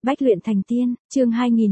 Bách luyện thành tiên, chương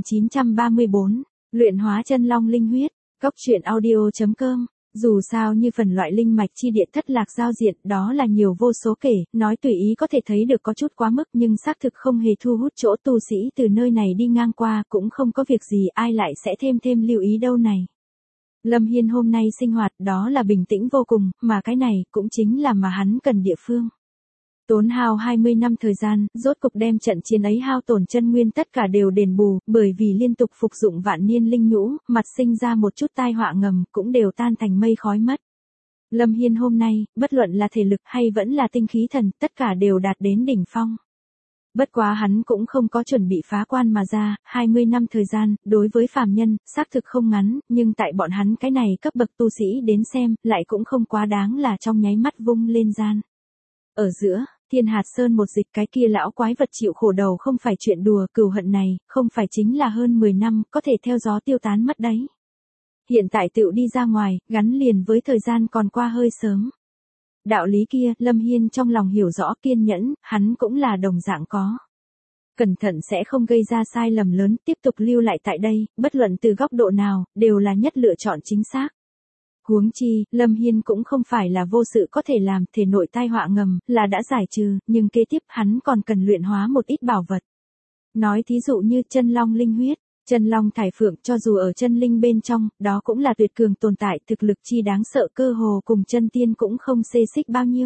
2934, luyện hóa chân long linh huyết, Cốc truyện audio.com. Dù sao như phần loại linh mạch chi địa thất lạc giao diện đó là nhiều vô số kể, nói tùy ý có thể thấy được có chút quá mức nhưng xác thực không hề thu hút chỗ tu sĩ từ nơi này đi ngang qua cũng không có việc gì ai lại sẽ thêm lưu ý đâu này. Lâm Hiên hôm nay sinh hoạt đó là bình tĩnh vô cùng, mà cái này cũng chính là mà hắn cần địa phương. Tốn hao 20 năm thời gian, rốt cục đem trận chiến ấy hao tổn chân nguyên tất cả đều đền bù, bởi vì liên tục phục dụng vạn niên linh nhũ, mặt sinh ra một chút tai họa ngầm, cũng đều tan thành mây khói mất. Lâm Hiên hôm nay, bất luận là thể lực hay vẫn là tinh khí thần, tất cả đều đạt đến đỉnh phong. Bất quá hắn cũng không có chuẩn bị phá quan mà ra, 20 năm thời gian, đối với phàm nhân, xác thực không ngắn, nhưng tại bọn hắn cái này cấp bậc tu sĩ đến xem, lại cũng không quá đáng là trong nháy mắt vung lên gian. Ở giữa, Thiên Hạt Sơn một dịch cái kia lão quái vật chịu khổ đầu không phải chuyện đùa, cừu hận này, không phải chính là hơn 10 năm, có thể theo gió tiêu tán mất đấy. Hiện tại tựu đi ra ngoài, gắn liền với thời gian còn qua hơi sớm. Đạo lý kia, Lâm Hiên trong lòng hiểu rõ kiên nhẫn, hắn cũng là đồng dạng có. Cẩn thận sẽ không gây ra sai lầm lớn, tiếp tục lưu lại tại đây, bất luận từ góc độ nào, đều là nhất lựa chọn chính xác. Huống chi, Lâm Hiên cũng không phải là vô sự có thể làm, thể nội tai họa ngầm, là đã giải trừ, nhưng kế tiếp hắn còn cần luyện hóa một ít bảo vật. Nói thí dụ như chân long linh huyết, chân long thải phượng cho dù ở chân linh bên trong, đó cũng là tuyệt cường tồn tại, thực lực chi đáng sợ cơ hồ cùng chân tiên cũng không xê xích bao nhiêu.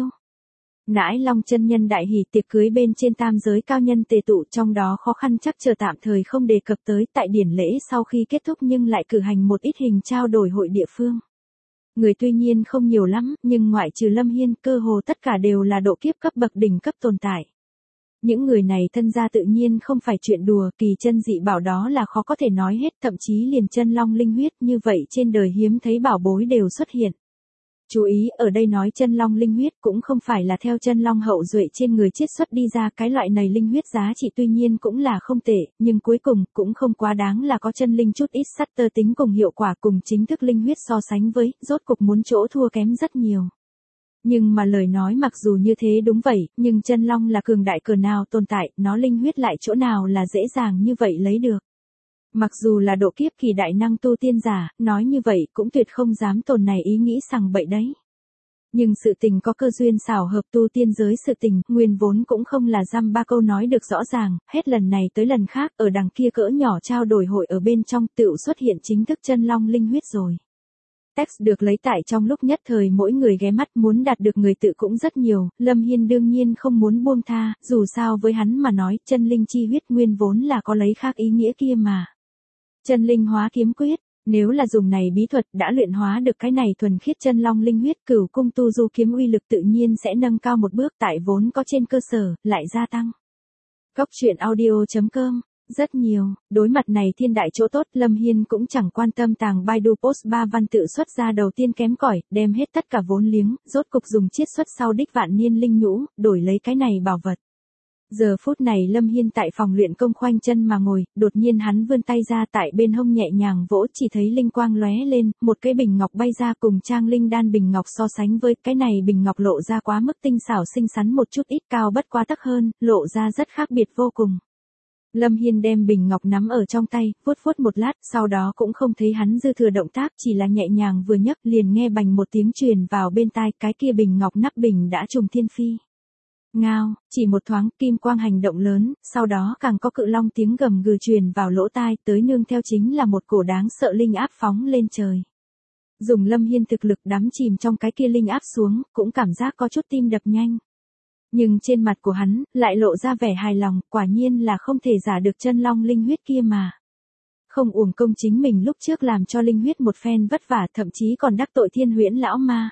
Nãi long chân nhân đại hỷ tiệc cưới bên trên tam giới cao nhân tề tụ trong đó khó khăn chắc chờ tạm thời không đề cập tới tại điển lễ sau khi kết thúc nhưng lại cử hành một ít hình trao đổi hội địa phương. Người tuy nhiên không nhiều lắm, nhưng ngoại trừ Lâm Hiên cơ hồ tất cả đều là độ kiếp cấp bậc đỉnh cấp tồn tại. Những người này thân gia tự nhiên không phải chuyện đùa, kỳ chân dị bảo đó là khó có thể nói hết, thậm chí liền chân long linh huyết như vậy trên đời hiếm thấy bảo bối đều xuất hiện. Chú ý, ở đây nói chân long linh huyết cũng không phải là theo chân long hậu duệ trên người chiết xuất đi ra, cái loại này linh huyết giá trị tuy nhiên cũng là không tệ, nhưng cuối cùng cũng không quá đáng là có chân linh chút ít sắt tơ tính cùng hiệu quả cùng chính thức linh huyết so sánh với, rốt cục muốn chỗ thua kém rất nhiều. Nhưng mà lời nói mặc dù như thế đúng vậy, nhưng chân long là cường đại cỡ nào tồn tại, nó linh huyết lại chỗ nào là dễ dàng như vậy lấy được. Mặc dù là độ kiếp kỳ đại năng tu tiên giả, nói như vậy cũng tuyệt không dám tồn này ý nghĩ sằng bậy đấy. Nhưng sự tình có cơ duyên xảo hợp tu tiên giới sự tình, nguyên vốn cũng không là dăm ba câu nói được rõ ràng, hết lần này tới lần khác, ở đằng kia cỡ nhỏ trao đổi hội ở bên trong tựu xuất hiện chính thức chân long linh huyết rồi. Text được lấy tải trong lúc nhất thời mỗi người ghé mắt muốn đạt được người tự cũng rất nhiều, Lâm Hiên đương nhiên không muốn buông tha, dù sao với hắn mà nói, chân linh chi huyết nguyên vốn là có lấy khác ý nghĩa kia mà. Chân linh hóa kiếm quyết, nếu là dùng này bí thuật đã luyện hóa được cái này thuần khiết chân long linh huyết, cửu cung tu du kiếm uy lực tự nhiên sẽ nâng cao một bước tại vốn có trên cơ sở, lại gia tăng. Cốc truyện audio.com. Rất nhiều, đối mặt này thiên đại chỗ tốt, Lâm Hiên cũng chẳng quan tâm tàng Baidu Post 3 văn tự xuất ra đầu tiên kém cỏi, đem hết tất cả vốn liếng, rốt cục dùng chiết xuất sau đích vạn niên linh nhũ, đổi lấy cái này bảo vật. Giờ phút này Lâm Hiên tại phòng luyện công khoanh chân mà ngồi, đột nhiên hắn vươn tay ra tại bên hông nhẹ nhàng vỗ, chỉ thấy linh quang lóe lên, một cái bình ngọc bay ra cùng trang linh đan bình ngọc so sánh với cái này bình ngọc lộ ra quá mức tinh xảo xinh xắn một chút ít, cao bất quá tấc hơn, lộ ra rất khác biệt vô cùng. Lâm Hiên đem bình ngọc nắm ở trong tay, vuốt một lát, sau đó cũng không thấy hắn dư thừa động tác, chỉ là nhẹ nhàng vừa nhấc liền nghe bành một tiếng truyền vào bên tai, cái kia bình ngọc nắp bình đã trùng thiên phi. Ngao, chỉ một thoáng, kim quang hành động lớn, sau đó càng có cự long tiếng gầm gừ truyền vào lỗ tai, tới nương theo chính là một cổ đáng sợ linh áp phóng lên trời. Dùng Lâm Hiên thực lực đắm chìm trong cái kia linh áp xuống, cũng cảm giác có chút tim đập nhanh. Nhưng trên mặt của hắn, lại lộ ra vẻ hài lòng, quả nhiên là không thể giả được chân long linh huyết kia mà. Không uổng công chính mình lúc trước làm cho linh huyết một phen vất vả, thậm chí còn đắc tội Thiên Huyễn lão ma.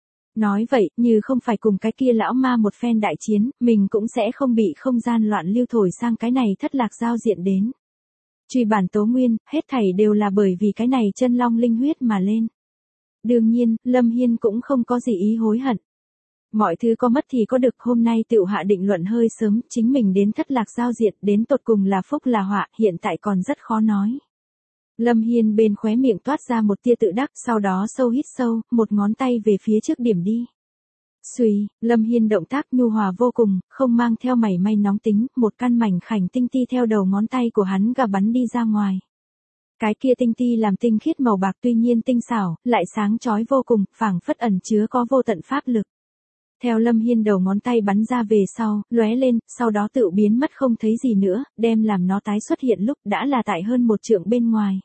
Nói vậy, như không phải cùng cái kia lão ma một phen đại chiến, mình cũng sẽ không bị không gian loạn lưu thổi sang cái này thất lạc giao diện đến. Truy bản tố nguyên, hết thảy đều là bởi vì cái này chân long linh huyết mà lên. Đương nhiên, Lâm Hiên cũng không có gì ý hối hận. Mọi thứ có mất thì có được, hôm nay tựu hạ định luận hơi sớm, chính mình đến thất lạc giao diện, đến tột cùng là phúc là họa, hiện tại còn rất khó nói. Lâm Hiên bên khóe miệng toát ra một tia tự đắc, sau đó sâu hít sâu, một ngón tay về phía trước điểm đi. Xuy, Lâm Hiên động tác nhu hòa vô cùng, không mang theo mảy may nóng tính, một căn mảnh khảnh tinh ti theo đầu ngón tay của hắn gà bắn đi ra ngoài. Cái kia tinh ti làm tinh khiết màu bạc tuy nhiên tinh xảo, lại sáng chói vô cùng, phảng phất ẩn chứa có vô tận pháp lực. Theo Lâm Hiên đầu ngón tay bắn ra về sau, lóe lên, sau đó tự biến mất không thấy gì nữa, đem làm nó tái xuất hiện lúc đã là tại hơn một trượng bên ngoài.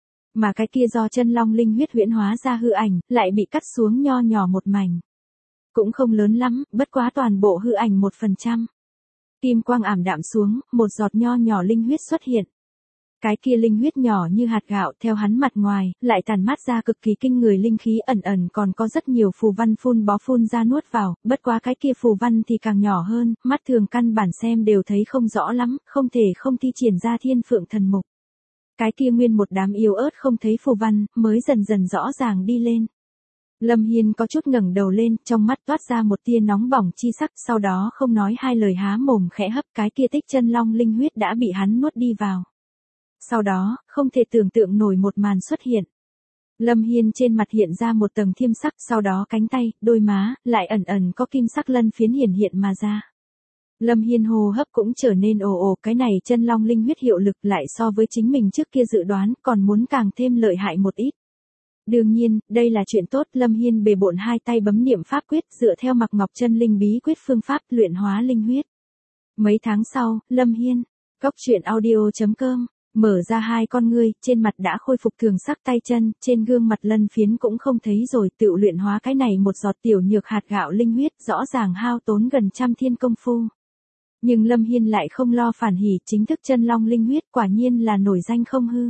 Mà cái kia do chân long linh huyết huyễn hóa ra hư ảnh, lại bị cắt xuống nho nhỏ một mảnh. Cũng không lớn lắm, bất quá toàn bộ hư ảnh 1%. Kim quang ảm đạm xuống, một giọt nho nhỏ linh huyết xuất hiện. Cái kia linh huyết nhỏ như hạt gạo theo hắn mặt ngoài, lại tàn mát ra cực kỳ kinh người linh khí ẩn ẩn còn có rất nhiều phù văn phun ra nuốt vào, bất quá cái kia phù văn thì càng nhỏ hơn, mắt thường căn bản xem đều thấy không rõ lắm, không thể không thi triển ra thiên phượng thần mục. Cái kia nguyên một đám yếu ớt không thấy phù văn, mới dần dần rõ ràng đi lên. Lâm Hiên có chút ngẩng đầu lên, trong mắt toát ra một tia nóng bỏng chi sắc, sau đó không nói hai lời há mồm khẽ hấp cái kia tích chân long linh huyết đã bị hắn nuốt đi vào. Sau đó, không thể tưởng tượng nổi một màn xuất hiện. Lâm Hiên trên mặt hiện ra một tầng thiêm sắc, sau đó cánh tay, đôi má, lại ẩn ẩn có kim sắc lân phiến hiển hiện mà ra. Lâm Hiên hô hấp cũng trở nên ồ, cái này chân long linh huyết hiệu lực lại so với chính mình trước kia dự đoán còn muốn càng thêm lợi hại một ít. Đương nhiên, đây là chuyện tốt, Lâm Hiên bề bộn hai tay bấm niệm pháp quyết dựa theo Mặc Ngọc Chân Linh bí quyết phương pháp luyện hóa linh huyết. Mấy tháng sau, Lâm Hiên, coctruyện.audio.com, mở ra hai con ngươi, trên mặt đã khôi phục thường sắc tay chân, trên gương mặt lân phiến cũng không thấy rồi, tự luyện hóa cái này một giọt tiểu nhược hạt gạo linh huyết rõ ràng hao tốn gần trăm thiên công phu. Nhưng Lâm Hiên lại không lo phản hỉ, chính thức chân long linh huyết quả nhiên là nổi danh không hư.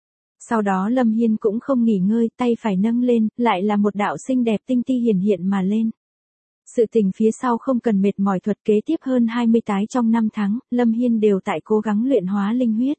Sau đó Lâm Hiên cũng không nghỉ ngơi, tay phải nâng lên, lại là một đạo xinh đẹp tinh ti hiển hiện mà lên. Sự tình phía sau không cần mệt mỏi, thuật kế tiếp hơn 20 tái trong 5 tháng, Lâm Hiên đều tại cố gắng luyện hóa linh huyết.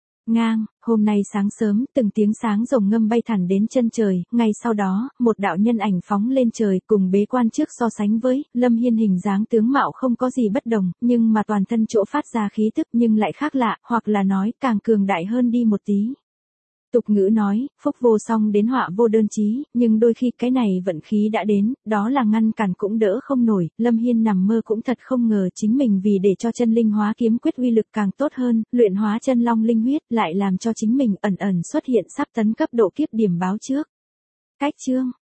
Hôm nay sáng sớm, từng tiếng sáng rồng ngâm bay thẳng đến chân trời, ngay sau đó, một đạo nhân ảnh phóng lên trời, cùng bế quan trước so sánh với, Lâm Hiên hình dáng tướng mạo không có gì bất đồng, nhưng mà toàn thân chỗ phát ra khí tức nhưng lại khác lạ, hoặc là nói, càng cường đại hơn đi một tí. Tục ngữ nói, phúc vô song đến họa vô đơn chí, nhưng đôi khi cái này vận khí đã đến, đó là ngăn cản cũng đỡ không nổi, Lâm Hiên nằm mơ cũng thật không ngờ chính mình vì để cho chân linh hóa kiếm quyết uy lực càng tốt hơn, luyện hóa chân long linh huyết, lại làm cho chính mình ẩn ẩn xuất hiện sắp tấn cấp độ kiếp điểm báo trước. Cách chương